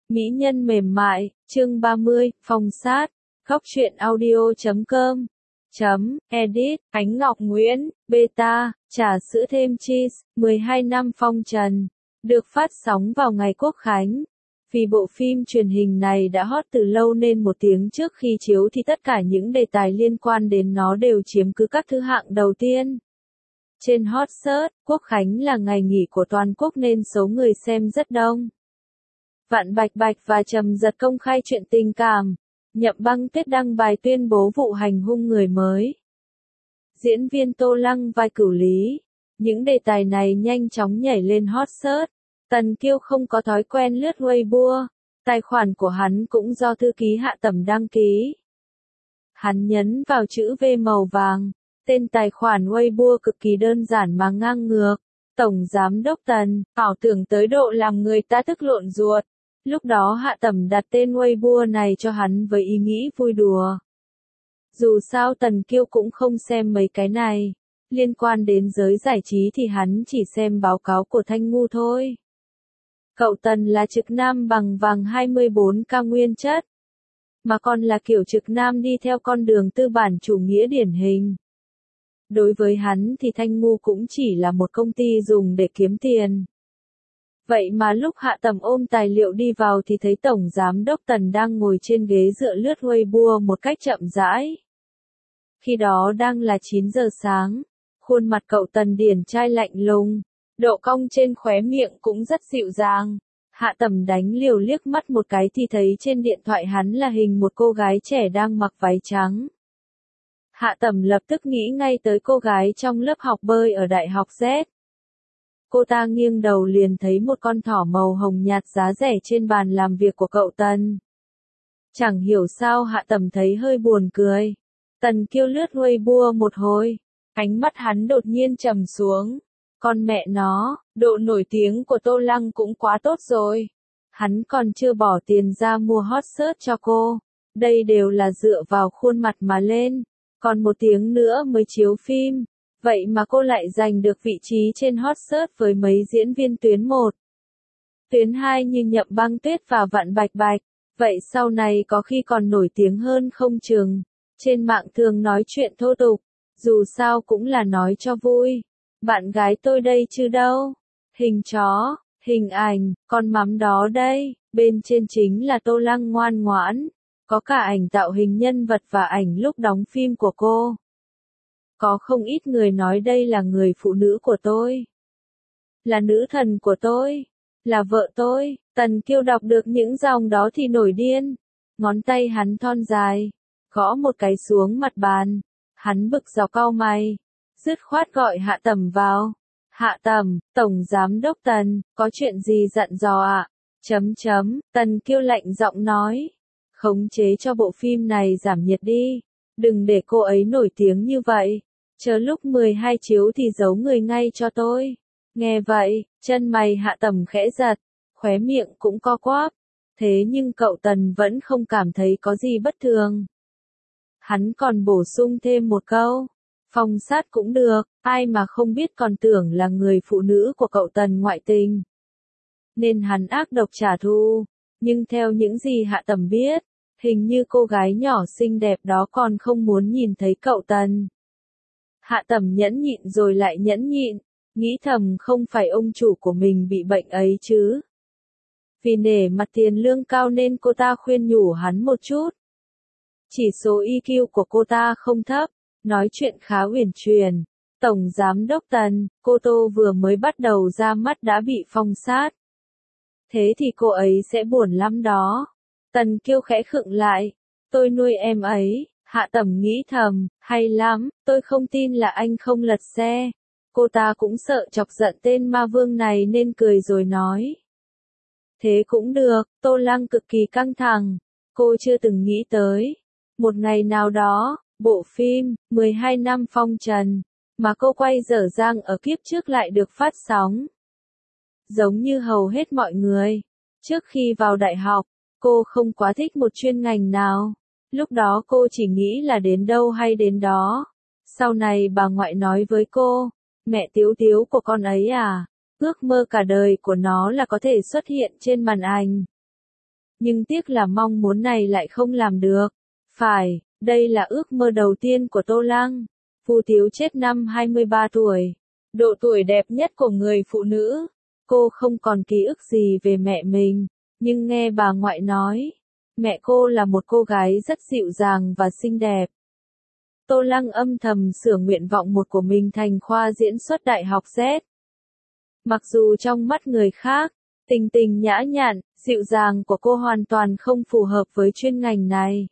Mỹ nhân mềm mại, chương 30, phong sát, góc truyện audio.com. Edit, Ánh Ngọc Nguyễn, Beta, trà sữa thêm cheese, 12 năm phong trần, được phát sóng vào ngày Quốc khánh. Vì bộ phim truyền hình này đã hot từ lâu nên một tiếng trước khi chiếu thì tất cả những đề tài liên quan đến nó đều chiếm cứ các thứ hạng đầu tiên. Trên hot search, Quốc khánh là ngày nghỉ của toàn quốc nên số người xem rất đông. Vạn Bạch Bạch và Trầm Giật công khai chuyện tình cảm. Nhậm Băng Tuyết đăng bài tuyên bố vụ hành hung người mới. Diễn viên Tô Lăng vai Cửu Lý. Những đề tài này nhanh chóng nhảy lên hot search. Tần Kiêu không có thói quen lướt Weibo. Tài khoản của hắn cũng do thư ký Hạ Tầm đăng ký. Hắn nhấn vào chữ V màu vàng. Tên tài khoản Weibo cực kỳ đơn giản mà ngang ngược. Tổng Giám đốc Tần, ảo tưởng tới độ làm người ta tức lộn ruột. Lúc đó Hạ Tầm đặt tên Weibo này cho hắn với ý nghĩ vui đùa. Dù sao Tần Kiêu cũng không xem mấy cái này. Liên quan đến giới giải trí thì hắn chỉ xem báo cáo của Thanh Ngu thôi. Cậu Tần là trực nam bằng vàng 24K nguyên chất. Mà còn là kiểu trực nam đi theo con đường tư bản chủ nghĩa điển hình. Đối với hắn thì Thanh Ngu cũng chỉ là một công ty dùng để kiếm tiền. Vậy mà lúc Hạ Tầm ôm tài liệu đi vào thì thấy Tổng Giám đốc Tần đang ngồi trên ghế dựa lướt Weibo một cách chậm rãi. Khi đó đang là 9 giờ sáng, khuôn mặt cậu Tần điển trai lạnh lùng, độ cong trên khóe miệng cũng rất dịu dàng. Hạ Tầm đánh liều liếc mắt một cái thì thấy trên điện thoại hắn là hình một cô gái trẻ đang mặc váy trắng. Hạ Tầm lập tức nghĩ ngay tới cô gái trong lớp học bơi ở Đại học Z. Cô ta nghiêng đầu liền thấy một con thỏ màu hồng nhạt giá rẻ trên bàn làm việc của cậu Tần. Chẳng hiểu sao Hạ Tầm thấy hơi buồn cười. Tần Kiêu lướt Weibo một hồi, ánh mắt hắn đột nhiên trầm xuống. Con mẹ nó, độ nổi tiếng của Tô Lăng cũng quá tốt rồi. Hắn còn chưa bỏ tiền ra mua hot search cho cô. Đây đều là dựa vào khuôn mặt mà lên. Còn một tiếng nữa mới chiếu phim. Vậy mà cô lại giành được vị trí trên hot search với mấy diễn viên tuyến 1. Tuyến 2 như Nhậm Băng Tuyết và Vạn Bạch Bạch. Vậy sau này có khi còn nổi tiếng hơn không chừng. Trên mạng thường nói chuyện thô tục. Dù sao cũng là nói cho vui. Bạn gái tôi đây chứ đâu. Hình chó, hình ảnh, con mắm đó đây. Bên trên chính là Tô Lăng ngoan ngoãn. Có cả ảnh tạo hình nhân vật và ảnh lúc đóng phim của cô. Có không ít người nói đây là người phụ nữ của tôi. Là nữ thần của tôi. Là vợ tôi. Tần Kiêu đọc được những dòng đó thì nổi điên. Ngón tay hắn thon dài. Gõ một cái xuống mặt bàn. Hắn bực dọc cau mày. Dứt khoát gọi Hạ Tầm vào. Hạ Tầm, Tổng Giám đốc Tần, có chuyện gì dặn dò ạ? Tần Kiêu lạnh giọng nói. Khống chế cho bộ phim này giảm nhiệt đi. Đừng để cô ấy nổi tiếng như vậy. Chờ lúc 12 chiếu thì giấu người ngay cho tôi. Nghe vậy, chân mày Hạ Tầm khẽ giật, khóe miệng cũng co quắp. Thế nhưng cậu Tần vẫn không cảm thấy có gì bất thường. Hắn còn bổ sung thêm một câu. Phong sát cũng được, ai mà không biết còn tưởng là người phụ nữ của cậu Tần ngoại tình. Nên hắn ác độc trả thù. Nhưng theo những gì Hạ Tầm biết, hình như cô gái nhỏ xinh đẹp đó còn không muốn nhìn thấy cậu Tần. Hạ Tầm nhẫn nhịn rồi lại nhẫn nhịn, nghĩ thầm không phải ông chủ của mình bị bệnh ấy chứ. Vì nể mặt tiền lương cao nên cô ta khuyên nhủ hắn một chút. Chỉ số EQ của cô ta không thấp, nói chuyện khá uyển chuyển. Tổng Giám đốc Tần, cô Tô vừa mới bắt đầu ra mắt đã bị phong sát. Thế thì cô ấy sẽ buồn lắm đó. Tần Kiêu khẽ khựng lại. Tôi nuôi em ấy. Hạ Tầm nghĩ thầm, hay lắm, tôi không tin là anh không lật xe. Cô ta cũng sợ chọc giận tên ma vương này nên cười rồi nói. Thế cũng được, Tô Lăng cực kỳ căng thẳng. Cô chưa từng nghĩ tới. Một ngày nào đó, bộ phim, 12 năm phong trần, mà cô quay dở dang ở kiếp trước lại được phát sóng. Giống như hầu hết mọi người, trước khi vào đại học, cô không quá thích một chuyên ngành nào. Lúc đó cô chỉ nghĩ là đến đâu hay đến đó. Sau này bà ngoại nói với cô, mẹ Tiếu Tiếu của con ấy à, ước mơ cả đời của nó là có thể xuất hiện trên màn ảnh. nhưng tiếc là mong muốn này lại không làm được. Phải, đây là ước mơ đầu tiên của Tô Lăng. Vu Tiếu chết năm 23 tuổi, độ tuổi đẹp nhất của người phụ nữ. Cô không còn ký ức gì về mẹ mình, nhưng nghe bà ngoại nói, mẹ cô là một cô gái rất dịu dàng và xinh đẹp. Tô Lăng âm thầm sửa nguyện vọng một của mình thành khoa diễn xuất Đại học Z. Mặc dù trong mắt người khác, Tình Tình nhã nhặn, dịu dàng của cô hoàn toàn không phù hợp với chuyên ngành này.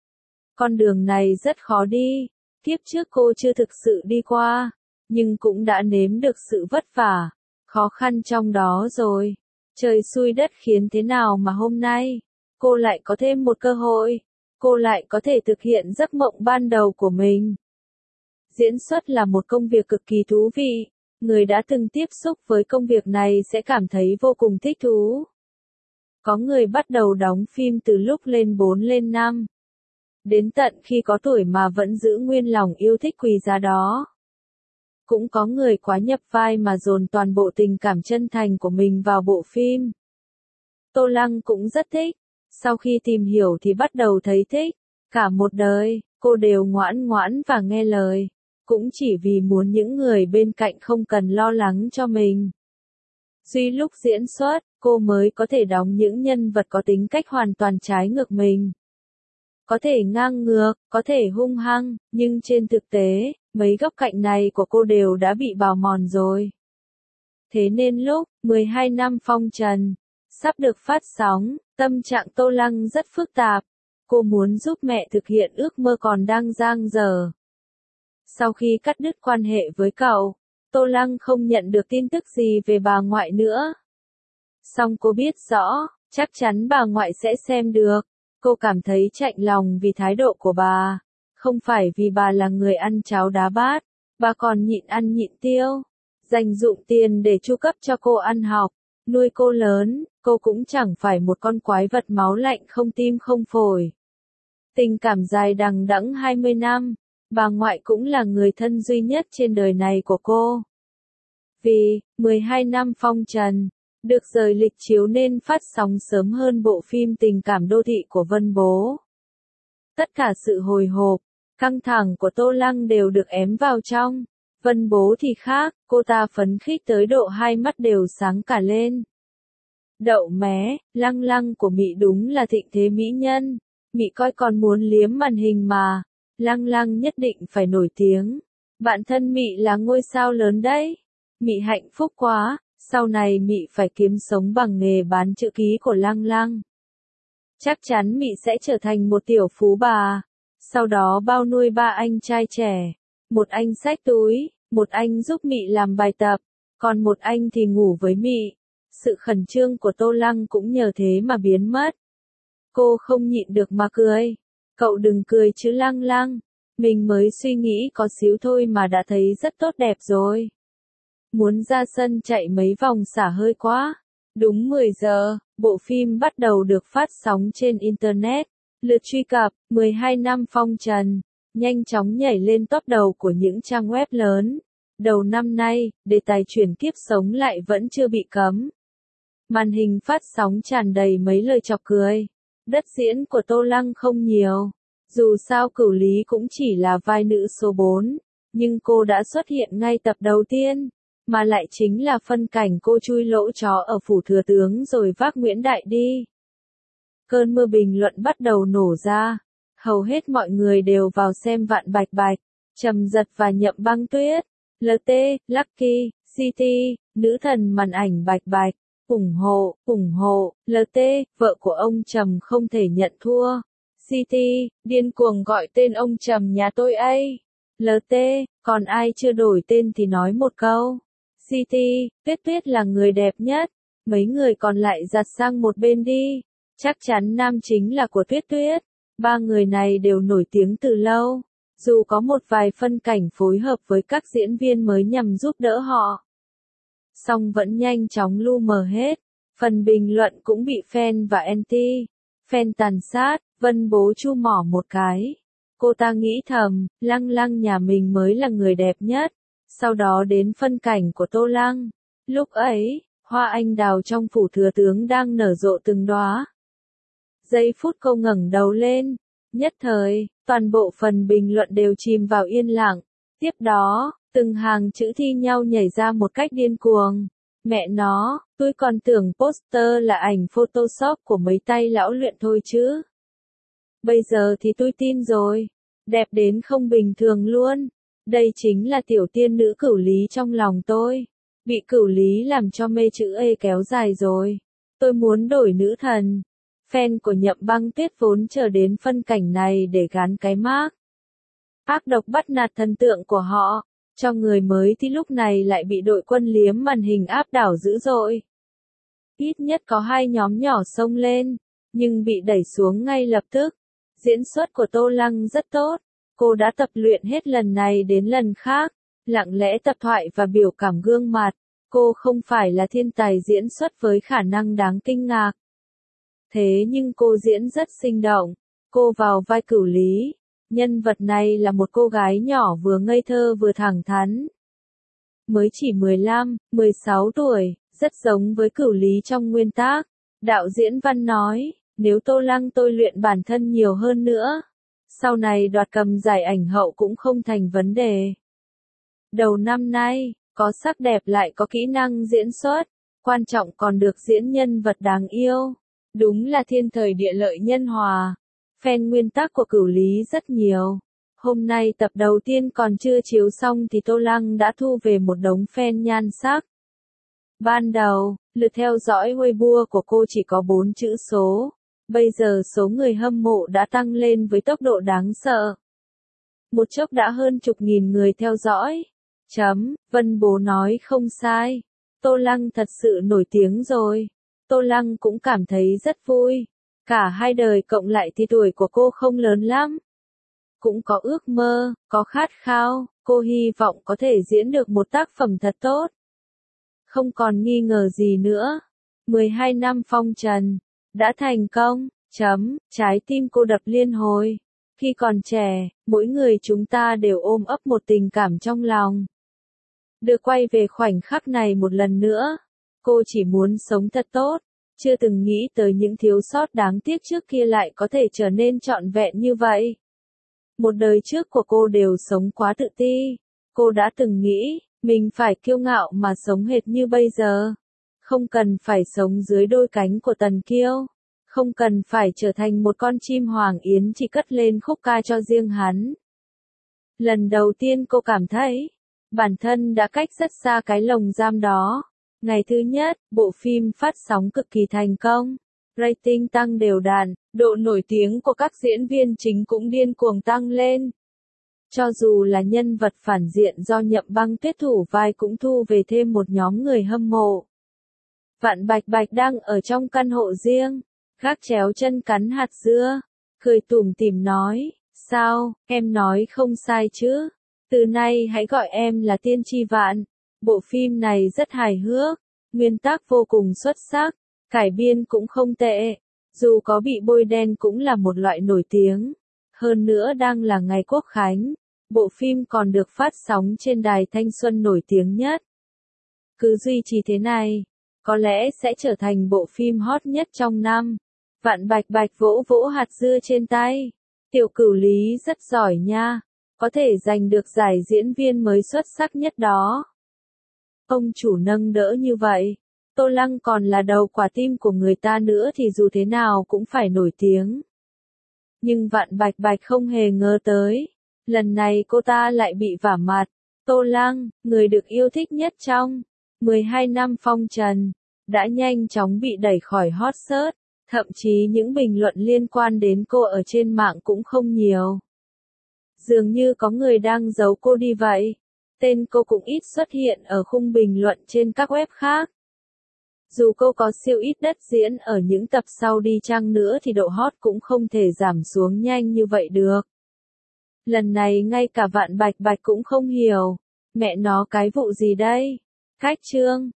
Con đường này rất khó đi, kiếp trước cô chưa thực sự đi qua, nhưng cũng đã nếm được sự vất vả, khó khăn trong đó rồi. Trời xui đất khiến thế nào mà hôm nay, cô lại có thêm một cơ hội, cô lại có thể thực hiện giấc mộng ban đầu của mình. Diễn xuất là một công việc cực kỳ thú vị, người đã từng tiếp xúc với công việc này sẽ cảm thấy vô cùng thích thú. Có người bắt đầu đóng phim từ lúc lên 4 lên 5. Đến tận khi có tuổi mà vẫn giữ nguyên lòng yêu thích quý giá đó. Cũng có người quá nhập vai mà dồn toàn bộ tình cảm chân thành của mình vào bộ phim. Tô Lăng cũng rất thích, sau khi tìm hiểu thì bắt đầu thấy thích. Cả một đời, cô đều ngoãn ngoãn và nghe lời, cũng chỉ vì muốn những người bên cạnh không cần lo lắng cho mình. Duy lúc diễn xuất, cô mới có thể đóng những nhân vật có tính cách hoàn toàn trái ngược mình. Có thể ngang ngược, có thể hung hăng, nhưng trên thực tế, mấy góc cạnh này của cô đều đã bị bào mòn rồi. Thế nên lúc 12 năm phong trần sắp được phát sóng, tâm trạng Tô Lăng rất phức tạp. Cô muốn giúp mẹ thực hiện ước mơ còn đang dang dở. Sau khi cắt đứt quan hệ với cậu, Tô Lăng không nhận được tin tức gì về bà ngoại nữa. Song cô biết rõ, chắc chắn bà ngoại sẽ xem được. Cô cảm thấy chạnh lòng vì thái độ của bà. Không phải vì bà là người ăn cháo đá bát, bà còn nhịn ăn nhịn tiêu. Dành dụm tiền để chu cấp cho cô ăn học, nuôi cô lớn, cô cũng chẳng phải một con quái vật máu lạnh không tim không phổi. Tình cảm dài đằng đẵng 20 năm, bà ngoại cũng là người thân duy nhất trên đời này của cô. Vì 12 năm phong trần được rời lịch chiếu nên phát sóng sớm hơn bộ phim Tình cảm đô thị của Vân Bố. Tất cả sự hồi hộp, căng thẳng của Tô Lăng đều được ém vào trong. Vân Bố thì khác, cô ta phấn khích tới độ hai mắt đều sáng cả lên. Đậu mé, Lăng Lăng của Mị đúng là thịnh thế mỹ nhân. Mị coi còn muốn liếm màn hình mà. Lăng Lăng nhất định phải nổi tiếng. Bạn thân Mị là ngôi sao lớn đấy. Mị hạnh phúc quá, sau này Mị phải kiếm sống bằng nghề bán chữ ký của Lăng Lăng. Chắc chắn Mị sẽ trở thành một tiểu phú bà. Sau đó bao nuôi ba anh trai trẻ. Một anh xách túi, một anh giúp Mị làm bài tập, còn một anh thì ngủ với Mị. Sự khẩn trương của Tô Lăng cũng nhờ thế mà biến mất. Cô không nhịn được mà cười. Cậu đừng cười chứ Lăng Lăng. Mình mới suy nghĩ có xíu thôi mà đã thấy rất tốt đẹp rồi. Muốn ra sân chạy mấy vòng xả hơi quá. Đúng 10 giờ, bộ phim bắt đầu được phát sóng trên Internet. Lượt truy cập, 12 năm phong trần, nhanh chóng nhảy lên top đầu của những trang web lớn. Đầu năm nay, đề tài chuyển kiếp sống lại vẫn chưa bị cấm. Màn hình phát sóng tràn đầy mấy lời chọc cười. Đất diễn của Tô Lăng không nhiều. Dù sao Cửu Lý cũng chỉ là vai nữ số 4, nhưng cô đã xuất hiện ngay tập đầu tiên, mà lại chính là phân cảnh cô chui lỗ chó ở phủ thừa tướng rồi vác Nguyễn Đại đi. Cơn mưa bình luận bắt đầu nổ ra. Hầu hết mọi người đều vào xem Vạn Bạch Bạch, Trầm Giật và Nhậm Băng Tuyết, LT, Lucky, CT, nữ thần màn ảnh Bạch Bạch, ủng hộ, LT, vợ của ông Trầm không thể nhận thua. CT, điên cuồng gọi tên ông Trầm nhà tôi ấy. LT, còn ai chưa đổi tên thì nói một câu. CT, Tuyết Tuyết là người đẹp nhất, mấy người còn lại giặt sang một bên đi. Chắc chắn nam chính là của Tuyết Tuyết. Ba người này đều nổi tiếng từ lâu, dù có một vài phân cảnh phối hợp với các diễn viên mới nhằm giúp đỡ họ. Song vẫn nhanh chóng lu mờ hết, phần bình luận cũng bị fan và anti, fan tàn sát, Vân Bố chu mỏ một cái. Cô ta nghĩ thầm, Lăng Lăng nhà mình mới là người đẹp nhất, sau đó đến phân cảnh của Tô Lăng. Lúc ấy, hoa anh đào trong phủ thừa tướng đang nở rộ từng đóa. Giây phút cô ngẩng đầu lên, nhất thời, toàn bộ phần bình luận đều chìm vào yên lặng. Tiếp đó, từng hàng chữ thi nhau nhảy ra một cách điên cuồng. Mẹ nó, tôi còn tưởng poster là ảnh Photoshop của mấy tay lão luyện thôi chứ. Bây giờ thì tôi tin rồi. Đẹp đến không bình thường luôn. Đây chính là tiểu tiên nữ Cửu Lý trong lòng tôi. Bị Cửu Lý làm cho mê chữ E kéo dài rồi. Tôi muốn đổi nữ thần. Fan của Nhậm Băng Tuyết vốn chờ đến phân cảnh này để gán cái mác ác độc bắt nạt thần tượng của họ. Cho người mới thì lúc này lại bị đội quân liếm màn hình áp đảo dữ dội. Ít nhất có 2 nhóm nhỏ xông lên, nhưng bị đẩy xuống ngay lập tức. Diễn xuất của Tô Lăng rất tốt. Cô đã tập luyện hết lần này đến lần khác, lặng lẽ tập thoại và biểu cảm gương mặt. Cô không phải là thiên tài diễn xuất với khả năng đáng kinh ngạc. Thế nhưng cô diễn rất sinh động. Cô vào vai Cửu Lý. Nhân vật này là một cô gái nhỏ vừa ngây thơ vừa thẳng thắn. Mới chỉ 15, 16 tuổi, rất giống với Cửu Lý trong nguyên tác. Đạo diễn Văn nói, nếu Tô Lăng tôi luyện bản thân nhiều hơn nữa, sau này đoạt cầm giải ảnh hậu cũng không thành vấn đề. Đầu năm nay, có sắc đẹp lại có kỹ năng diễn xuất, quan trọng còn được diễn nhân vật đáng yêu. Đúng là thiên thời địa lợi nhân hòa. Fan nguyên tác của Cửu Lý rất nhiều. Hôm nay tập đầu tiên còn chưa chiếu xong thì Tô Lăng đã thu về một đống fan nhan sắc. Ban đầu, lượt theo dõi Weibo của cô chỉ có 4 chữ số. Bây giờ số người hâm mộ đã tăng lên với tốc độ đáng sợ. Một chốc đã hơn chục nghìn người theo dõi. Vân Bố nói không sai. Tô Lăng thật sự nổi tiếng rồi. Tô Lăng cũng cảm thấy rất vui. Cả hai đời cộng lại thì tuổi của cô không lớn lắm. Cũng có ước mơ, có khát khao, cô hy vọng có thể diễn được một tác phẩm thật tốt. Không còn nghi ngờ gì nữa. 12 năm phong trần. Đã thành công. Trái tim cô đập liên hồi. Khi còn trẻ, mỗi người chúng ta đều ôm ấp một tình cảm trong lòng. Được quay về khoảnh khắc này một lần nữa. Cô chỉ muốn sống thật tốt. Chưa từng nghĩ tới những thiếu sót đáng tiếc trước kia lại có thể trở nên trọn vẹn như vậy. Một đời trước của cô đều sống quá tự ti. Cô đã từng nghĩ, mình phải kiêu ngạo mà sống hệt như bây giờ. Không cần phải sống dưới đôi cánh của Tần Kiêu. Không cần phải trở thành một con chim hoàng yến chỉ cất lên khúc ca cho riêng hắn. Lần đầu tiên cô cảm thấy, bản thân đã cách rất xa cái lồng giam đó. Ngày thứ nhất, bộ phim phát sóng cực kỳ thành công. Rating tăng đều đặn, độ nổi tiếng của các diễn viên chính cũng điên cuồng tăng lên. Cho dù là nhân vật phản diện do Nhậm Băng Tuyết thủ vai cũng thu về thêm một nhóm người hâm mộ. Vạn Bạch Bạch đang ở trong căn hộ riêng, gác chéo chân cắn hạt dưa, cười tủm tỉm nói, sao, em nói không sai chứ, từ nay hãy gọi em là Tiên Tri Vạn. Bộ phim này rất hài hước, nguyên tác vô cùng xuất sắc, cải biên cũng không tệ, dù có bị bôi đen cũng là một loại nổi tiếng. Hơn nữa đang là ngày Quốc khánh, bộ phim còn được phát sóng trên đài thanh xuân nổi tiếng nhất. Cứ duy trì thế này, có lẽ sẽ trở thành bộ phim hot nhất trong năm. Vạn Bạch Bạch vỗ vỗ hạt dưa trên tay. Tiểu Cửu Lý rất giỏi nha, có thể giành được giải diễn viên mới xuất sắc nhất đó. Ông chủ nâng đỡ như vậy, Tô Lăng còn là đầu quả tim của người ta nữa thì dù thế nào cũng phải nổi tiếng. Nhưng Vạn Bạch Bạch không hề ngờ tới, lần này cô ta lại bị vả mặt. Tô Lăng, người được yêu thích nhất trong 12 năm phong trần, đã nhanh chóng bị đẩy khỏi hot search, thậm chí những bình luận liên quan đến cô ở trên mạng cũng không nhiều. Dường như có người đang giấu cô đi vậy. Tên cô cũng ít xuất hiện ở khung bình luận trên các web khác. Dù cô có siêu ít đất diễn ở những tập sau đi chăng nữa thì độ hot cũng không thể giảm xuống nhanh như vậy được. Lần này ngay cả Vạn Bạch Bạch cũng không hiểu. Mẹ nó cái vụ gì đây? Khách trương,